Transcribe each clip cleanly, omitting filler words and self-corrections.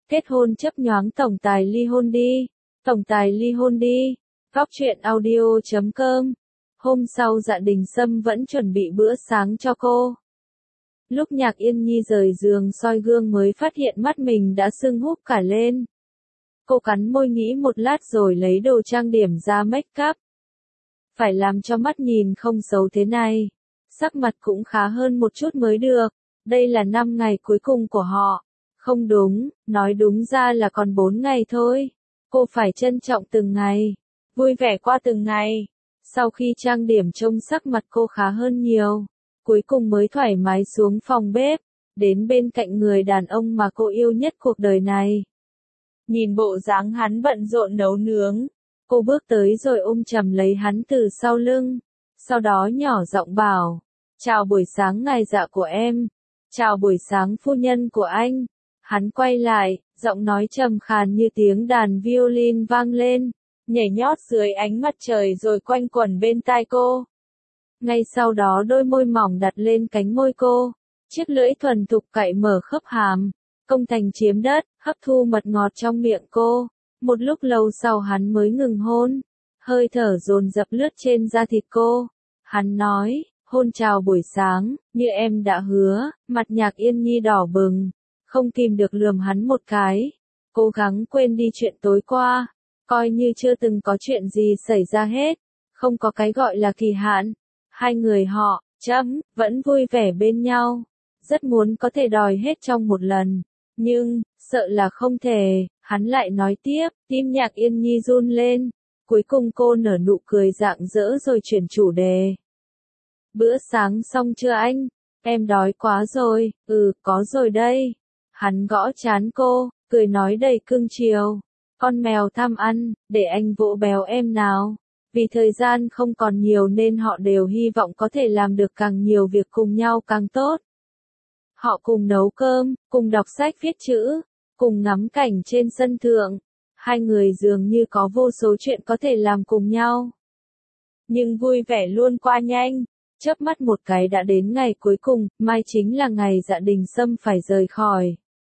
Kết hôn chấp nhoáng tổng tài ly hôn đi. Tổng tài ly hôn đi. Góc truyện audio.com. Hôm sau Dạ Đình Sâm vẫn chuẩn bị bữa sáng cho cô. Lúc Nhạc Yên Nhi rời giường soi gương mới phát hiện mắt mình đã sưng húp cả lên. Cô cắn môi nghĩ một lát rồi lấy đồ trang điểm ra make up. Phải làm cho mắt nhìn không xấu thế này. Sắc mặt cũng khá hơn một chút mới được. Đây là 5 ngày cuối cùng của họ. Không đúng, nói đúng ra là còn 4 ngày thôi. Cô phải trân trọng từng ngày. Vui vẻ qua từng ngày. Sau khi trang điểm trông sắc mặt cô khá hơn nhiều. Cuối cùng mới thoải mái xuống phòng bếp. Đến bên cạnh người đàn ông mà cô yêu nhất cuộc đời này. Nhìn bộ dáng hắn bận rộn nấu nướng. Cô bước tới rồi ôm chầm lấy hắn từ sau lưng. Sau đó nhỏ giọng bảo. Chào buổi sáng ngài dạ của em. Chào buổi sáng phu nhân của anh. Hắn quay lại, giọng nói trầm khàn như tiếng đàn violin vang lên, nhảy nhót dưới ánh mặt trời rồi quanh quẩn bên tai cô. Ngay sau đó đôi môi mỏng đặt lên cánh môi cô, chiếc lưỡi thuần thục cạy mở khớp hàm, công thành chiếm đất, hấp thu mật ngọt trong miệng cô. Một lúc lâu sau hắn mới ngừng hôn, hơi thở dồn dập lướt trên da thịt cô. Hắn nói, hôn chào buổi sáng, như em đã hứa. Mặt Nhạc Yên Nhi đỏ bừng, không kìm được lườm hắn một cái, cố gắng quên đi chuyện tối qua, coi như chưa từng có chuyện gì xảy ra hết, không có cái gọi là kỳ hạn. Hai người họ, vẫn vui vẻ bên nhau, rất muốn có thể đòi hết trong một lần, nhưng, sợ là không thể. Hắn lại nói tiếp, tim Nhạc Yên Nhi run lên, cuối cùng cô nở nụ cười rạng rỡ rồi chuyển chủ đề. Bữa sáng xong chưa anh? Em đói quá rồi. Có rồi đây. Hắn gõ trán cô, cười nói đầy cưng chiều. Con mèo tham ăn, để anh vỗ béo em nào. Vì thời gian không còn nhiều nên họ đều hy vọng có thể làm được càng nhiều việc cùng nhau càng tốt. Họ cùng nấu cơm, cùng đọc sách viết chữ, cùng ngắm cảnh trên sân thượng. Hai người dường như có vô số chuyện có thể làm cùng nhau. Nhưng vui vẻ luôn qua nhanh. Chớp mắt một cái đã đến ngày cuối cùng, mai chính là ngày Dạ Đình Sâm phải rời khỏi.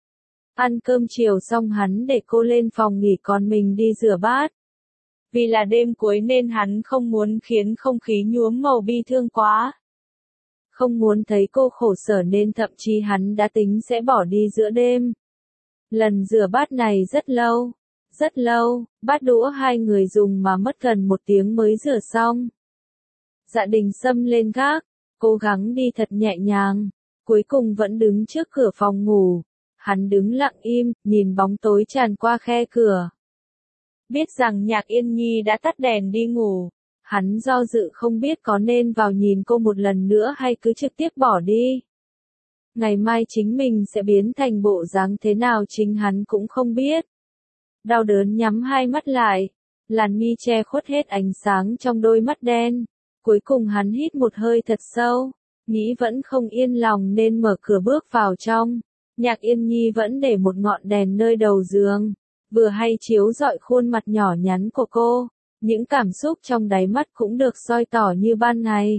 Ăn cơm chiều xong hắn để cô lên phòng nghỉ còn mình đi rửa bát. Vì là đêm cuối nên hắn không muốn khiến không khí nhuốm màu bi thương quá. Không muốn thấy cô khổ sở nên thậm chí hắn đã tính sẽ bỏ đi giữa đêm. Lần rửa bát này rất lâu, bát đũa hai người dùng mà mất gần 1 tiếng mới rửa xong. Dạ Đình Sâm lên gác, cố gắng đi thật nhẹ nhàng, cuối cùng vẫn đứng trước cửa phòng ngủ. Hắn đứng lặng im, nhìn bóng tối tràn qua khe cửa. Biết rằng Nhạc Yên Nhi đã tắt đèn đi ngủ, hắn do dự không biết có nên vào nhìn cô một lần nữa hay cứ trực tiếp bỏ đi. Ngày mai chính mình sẽ biến thành bộ dáng thế nào chính hắn cũng không biết. Đau đớn nhắm hai mắt lại, làn mi che khuất hết ánh sáng trong đôi mắt đen. Cuối cùng hắn hít một hơi thật sâu, nghĩ vẫn không yên lòng nên mở cửa bước vào trong. Nhạc Yên Nhi vẫn để một ngọn đèn nơi đầu giường, vừa hay chiếu rọi khuôn mặt nhỏ nhắn của cô, những cảm xúc trong đáy mắt cũng được soi tỏ như ban ngày.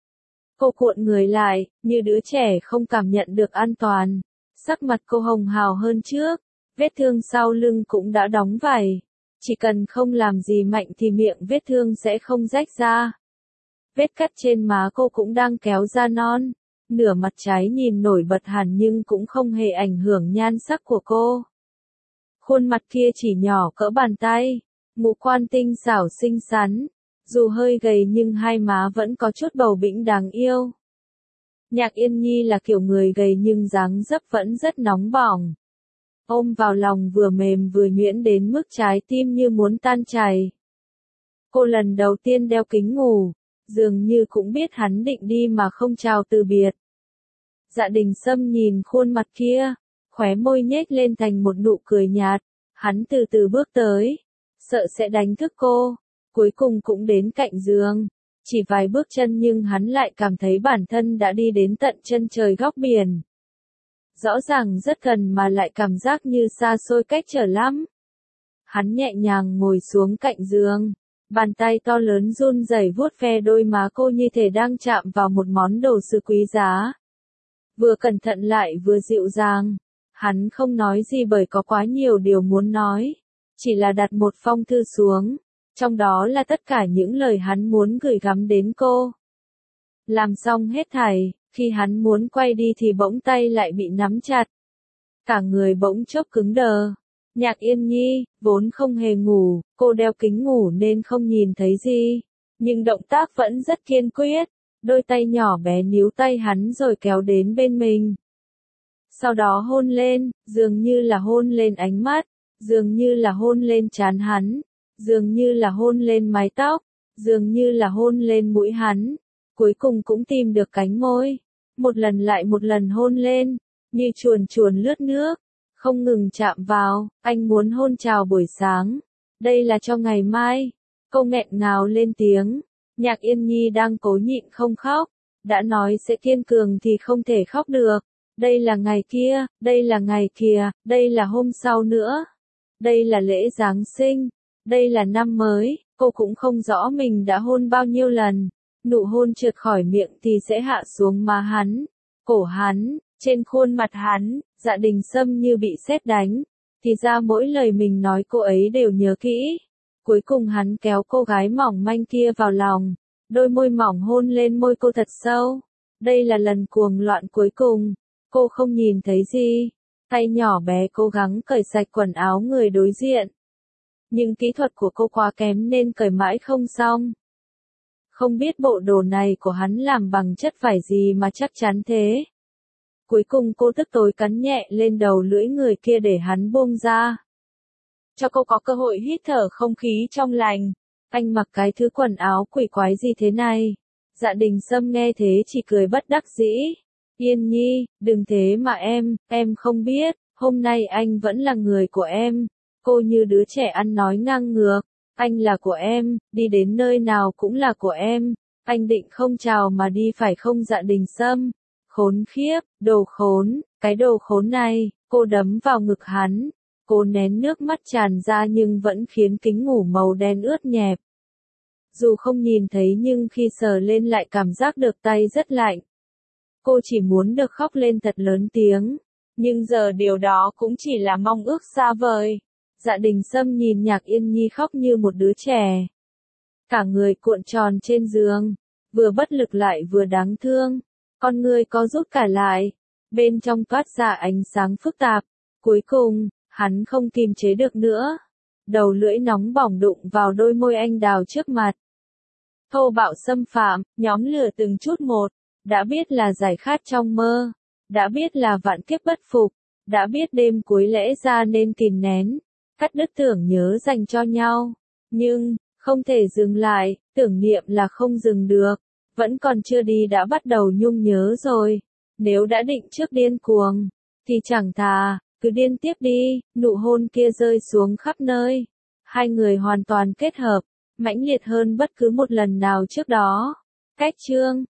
Cô cuộn người lại, như đứa trẻ không cảm nhận được an toàn, sắc mặt cô hồng hào hơn trước, vết thương sau lưng cũng đã đóng vảy, chỉ cần không làm gì mạnh thì miệng vết thương sẽ không rách ra. Vết cắt trên má cô cũng đang kéo ra non, nửa mặt trái nhìn nổi bật hẳn nhưng cũng không hề ảnh hưởng nhan sắc của cô. Khuôn mặt kia chỉ nhỏ cỡ bàn tay, ngũ quan tinh xảo xinh xắn, dù hơi gầy nhưng hai má vẫn có chút bầu bĩnh đáng yêu. Nhạc Yên Nhi là kiểu người gầy nhưng dáng dấp vẫn rất nóng bỏng. Ôm vào lòng vừa mềm vừa nhuyễn đến mức trái tim như muốn tan chảy. Cô lần đầu tiên đeo kính ngủ, dường như cũng biết hắn định đi mà không chào từ biệt. Dạ Đình Sâm nhìn khuôn mặt kia, khóe môi nhếch lên thành một nụ cười nhạt, hắn từ từ bước tới, sợ sẽ đánh thức cô, cuối cùng cũng đến cạnh giường, chỉ vài bước chân nhưng hắn lại cảm thấy bản thân đã đi đến tận chân trời góc biển. Rõ ràng rất gần mà lại cảm giác như xa xôi cách trở lắm. Hắn nhẹ nhàng ngồi xuống cạnh giường. Bàn tay to lớn run rẩy vuốt ve đôi má cô như thể đang chạm vào một món đồ sứ quý giá. Vừa cẩn thận lại vừa dịu dàng. Hắn không nói gì bởi có quá nhiều điều muốn nói. Chỉ là đặt một phong thư xuống. Trong đó là tất cả những lời hắn muốn gửi gắm đến cô. Làm xong hết thảy, khi hắn muốn quay đi thì bỗng tay lại bị nắm chặt. Cả người bỗng chốc cứng đờ. Nhạc Yên Nhi, vốn không hề ngủ, cô đeo kính ngủ nên không nhìn thấy gì. Nhưng động tác vẫn rất kiên quyết. Đôi tay nhỏ bé níu tay hắn rồi kéo đến bên mình. Sau đó hôn lên, dường như là hôn lên ánh mắt, dường như là hôn lên trán hắn, dường như là hôn lên mái tóc, dường như là hôn lên mũi hắn. Cuối cùng cũng tìm được cánh môi. Một lần lại một lần hôn lên, như chuồn chuồn lướt nước, không ngừng chạm vào. Anh muốn hôn chào buổi sáng. Đây là cho ngày mai. Cô nghẹn ngào lên tiếng. Nhạc Yên Nhi đang cố nhịn không khóc. Đã nói sẽ kiên cường thì không thể khóc được. Đây là ngày kia, đây là ngày kìa, đây là hôm sau nữa. Đây là lễ Giáng sinh, đây là năm mới. Cô cũng không rõ mình đã hôn bao nhiêu lần. Nụ hôn trượt khỏi miệng thì sẽ hạ xuống má hắn, cổ hắn, trên khuôn mặt hắn. Dạ Đình Sâm như bị sét đánh. Thì ra mỗi lời mình nói cô ấy đều nhớ kỹ. Cuối cùng hắn kéo cô gái mỏng manh kia vào lòng. Đôi môi mỏng hôn lên môi cô thật sâu. Đây là lần cuồng loạn cuối cùng. Cô không nhìn thấy gì. Tay nhỏ bé cố gắng cởi sạch quần áo người đối diện. Nhưng kỹ thuật của cô quá kém nên cởi mãi không xong. Không biết bộ đồ này của hắn làm bằng chất vải gì mà chắc chắn thế. Cuối cùng cô tức tối cắn nhẹ lên đầu lưỡi người kia để hắn buông ra. Cho cô có cơ hội hít thở không khí trong lành. Anh mặc cái thứ quần áo quỷ quái gì thế này? Dạ Đình Sâm nghe thế chỉ cười bất đắc dĩ. Yên Nhi, đừng thế mà em không biết, hôm nay anh vẫn là người của em. Cô như đứa trẻ ăn nói ngang ngược. Anh là của em, đi đến nơi nào cũng là của em. Anh định không chào mà đi phải không Dạ Đình Sâm? Khốn khiếp, đồ khốn, cái đồ khốn này. Cô đấm vào ngực hắn. Cô nén nước mắt tràn ra nhưng vẫn khiến kính ngủ màu đen ướt nhẹp. Dù không nhìn thấy nhưng khi sờ lên lại cảm giác được tay rất lạnh. Cô chỉ muốn được khóc lên thật lớn tiếng. Nhưng giờ điều đó cũng chỉ là mong ước xa vời. Dạ Đình Sâm nhìn Nhạc Yên Nhi khóc như một đứa trẻ. Cả người cuộn tròn trên giường. Vừa bất lực lại vừa đáng thương. Con người có rút cả lại. Bên trong toát ra ánh sáng phức tạp. Cuối cùng, hắn không kìm chế được nữa. Đầu lưỡi nóng bỏng đụng vào đôi môi anh đào trước mặt. Thô bạo xâm phạm, nhóm lửa từng chút một. Đã biết là giải khát trong mơ. Đã biết là vạn kiếp bất phục. Đã biết đêm cuối lẽ ra nên kìm nén. Cắt đứt tưởng nhớ dành cho nhau. Nhưng, không thể dừng lại, tưởng niệm là không dừng được. Vẫn còn chưa đi đã bắt đầu nhung nhớ rồi. Nếu đã định trước điên cuồng, thì chẳng thà, cứ điên tiếp đi. Nụ hôn kia rơi xuống khắp nơi. Hai người hoàn toàn kết hợp, mãnh liệt hơn bất cứ một lần nào trước đó. Cách chương